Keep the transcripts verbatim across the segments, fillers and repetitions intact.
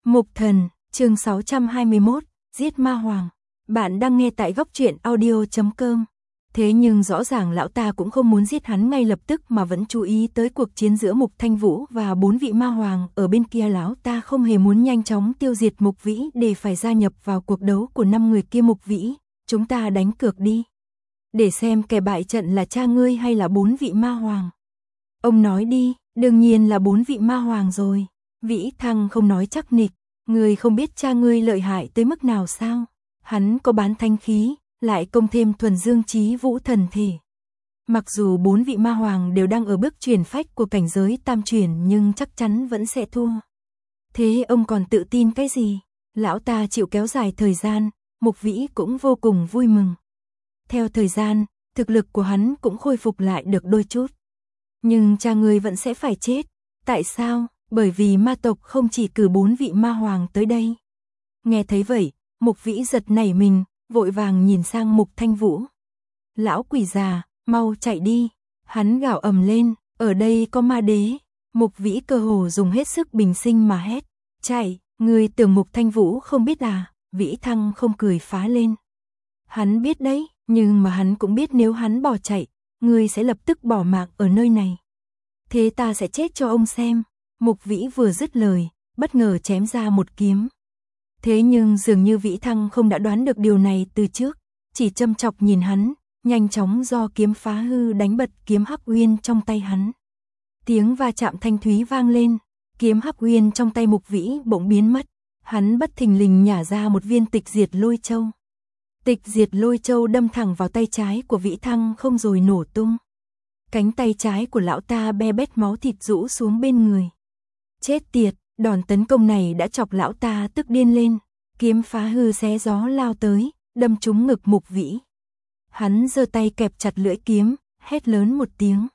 Mục Thần, chương sáu trăm hai mươi mốt, giết ma hoàng. Bạn đang nghe tại góc truyện audio chấm com. Thế nhưng rõ ràng lão ta cũng không muốn giết hắn ngay lập tức mà vẫn chú ý tới cuộc chiến giữa Mục Thanh Vũ và bốn vị ma hoàng. Ở bên kia lão ta không hề muốn nhanh chóng tiêu diệt Mục Vĩ để phải gia nhập vào cuộc đấu của năm người kia. Mục Vĩ, chúng ta đánh cược đi. Để xem kẻ bại trận là cha ngươi hay là bốn vị ma hoàng. Ông nói đi, đương nhiên là bốn vị ma hoàng rồi. Vĩ Thăng không nói chắc nịch, ngươi không biết cha ngươi lợi hại tới mức nào sao? Hắn có bán thanh khí, lại công thêm thuần dương chí vũ thần thể. Mặc dù bốn vị ma hoàng đều đang ở bước chuyển phách của cảnh giới tam chuyển nhưng chắc chắn vẫn sẽ thua. Thế ông còn tự tin cái gì? Lão ta chịu kéo dài thời gian, Mục Vĩ cũng vô cùng vui mừng. Theo thời gian, thực lực của hắn cũng khôi phục lại được đôi chút. Nhưng cha ngươi vẫn sẽ phải chết. Tại sao? Bởi vì ma tộc không chỉ cử bốn vị ma hoàng tới đây. Nghe thấy vậy, Mục Vĩ giật nảy mình, vội vàng nhìn sang Mục Thanh Vũ. Lão quỷ già, mau chạy đi. Hắn gào ầm lên, ở đây có ma đế. Mục Vĩ cơ hồ dùng hết sức bình sinh mà hét. Chạy, ngươi tưởng Mục Thanh Vũ không biết à? Vĩ Thăng không cười phá lên. Hắn biết đấy, nhưng mà hắn cũng biết nếu hắn bỏ chạy, ngươi sẽ lập tức bỏ mạng ở nơi này. Thế ta sẽ chết cho ông xem. Mục Vĩ vừa dứt lời, bất ngờ chém ra một kiếm. Thế nhưng dường như Vĩ Thăng không đã đoán được điều này từ trước, chỉ châm chọc nhìn hắn, nhanh chóng do kiếm phá hư đánh bật kiếm Hắc Uyên trong tay hắn. Tiếng va chạm thanh thúy vang lên, kiếm Hắc Uyên trong tay Mục Vĩ bỗng biến mất, hắn bất thình lình nhả ra một viên tịch diệt lôi châu. Tịch diệt lôi châu đâm thẳng vào tay trái của Vĩ Thăng không rồi nổ tung. Cánh tay trái của lão ta be bét máu thịt rũ xuống bên người. Chết tiệt, đòn tấn công này đã chọc lão ta tức điên lên, kiếm phá hư xé gió lao tới, đâm trúng ngực Mục Vĩ. Hắn giơ tay kẹp chặt lưỡi kiếm, hét lớn một tiếng.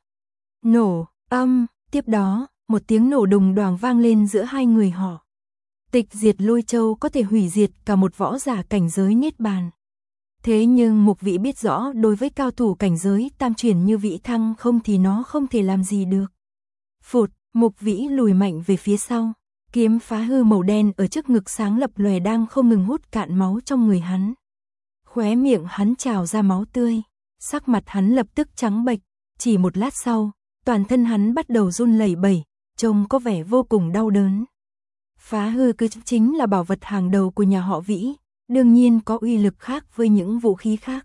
Nổ, âm, tiếp đó, một tiếng nổ đùng đoàng vang lên giữa hai người họ. Tịch diệt lôi châu có thể hủy diệt cả một võ giả cảnh giới niết bàn. Thế nhưng Mục Vĩ biết rõ đối với cao thủ cảnh giới tam chuyển như Vĩ Thăng không thì nó không thể làm gì được. Phụt, Mục Vĩ lùi mạnh về phía sau, kiếm phá hư màu đen ở trước ngực sáng lập lòe đang không ngừng hút cạn máu trong người hắn. Khóe miệng hắn trào ra máu tươi, sắc mặt hắn lập tức trắng bệch, chỉ một lát sau, toàn thân hắn bắt đầu run lẩy bẩy, trông có vẻ vô cùng đau đớn. Phá hư cứ chính là bảo vật hàng đầu của nhà họ Vĩ, đương nhiên có uy lực khác với những vũ khí khác.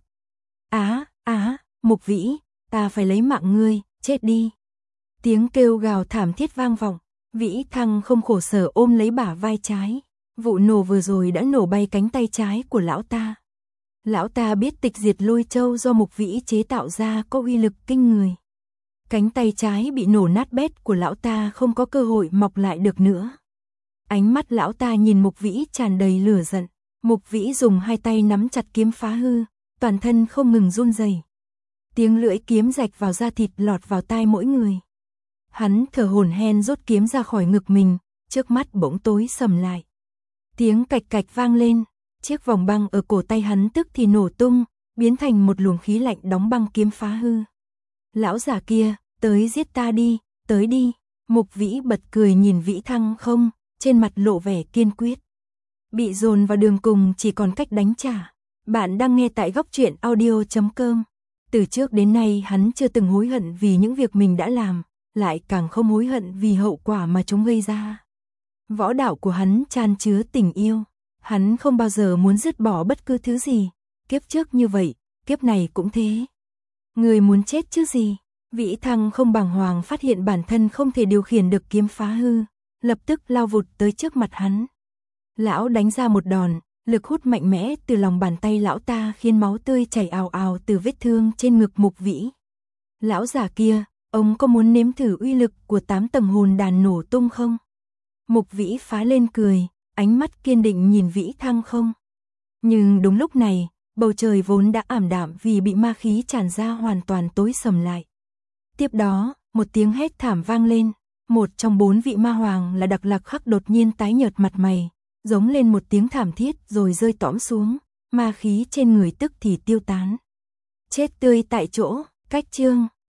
Á, á, Mục Vĩ, ta phải lấy mạng ngươi, chết đi. Tiếng kêu gào thảm thiết vang vọng, Vĩ Thăng không khổ sở ôm lấy bả vai trái. Vụ nổ vừa rồi đã nổ bay cánh tay trái của lão ta. Lão ta biết tịch diệt lôi châu do Mục Vĩ chế tạo ra có uy lực kinh người. Cánh tay trái bị nổ nát bét của lão ta không có cơ hội mọc lại được nữa. Ánh mắt lão ta nhìn Mục Vĩ tràn đầy lửa giận. Mục Vĩ dùng hai tay nắm chặt kiếm phá hư, toàn thân không ngừng run rẩy. Tiếng lưỡi kiếm rạch vào da thịt lọt vào tai mỗi người. Hắn thở hổn hển rút kiếm ra khỏi ngực mình, trước mắt bỗng tối sầm lại. Tiếng cạch cạch vang lên, chiếc vòng băng ở cổ tay hắn tức thì nổ tung, biến thành một luồng khí lạnh đóng băng kiếm phá hư. Lão già kia, tới giết ta đi, tới đi. Mục Vĩ bật cười nhìn Vĩ Thăng không, trên mặt lộ vẻ kiên quyết. Bị dồn vào đường cùng chỉ còn cách đánh trả. Bạn đang nghe tại góc truyện audio chấm com. Từ trước đến nay hắn chưa từng hối hận vì những việc mình đã làm, lại càng không hối hận vì hậu quả mà chúng gây ra. Võ đạo của hắn chan chứa tình yêu. Hắn không bao giờ muốn dứt bỏ bất cứ thứ gì. Kiếp trước như vậy, kiếp này cũng thế. Người muốn chết chứ gì? Vĩ Thăng không bàng hoàng phát hiện bản thân không thể điều khiển được kiếm phá hư, lập tức lao vụt tới trước mặt hắn. Lão đánh ra một đòn, lực hút mạnh mẽ từ lòng bàn tay lão ta khiến máu tươi chảy ào ào từ vết thương trên ngực Mục Vĩ. Lão già kia, ông có muốn nếm thử uy lực của tám tầng hồn đàn nổ tung không? Mục Vĩ phá lên cười, ánh mắt kiên định nhìn Vĩ Thăng không. Nhưng đúng lúc này, bầu trời vốn đã ảm đạm vì bị ma khí tràn ra hoàn toàn tối sầm lại. Tiếp đó, một tiếng hét thảm vang lên, một trong bốn vị ma hoàng là Đặc Lạc Khắc đột nhiên tái nhợt mặt mày, giống lên một tiếng thảm thiết rồi rơi tõm xuống, ma khí trên người tức thì tiêu tán. Chết tươi tại chỗ, cách chương.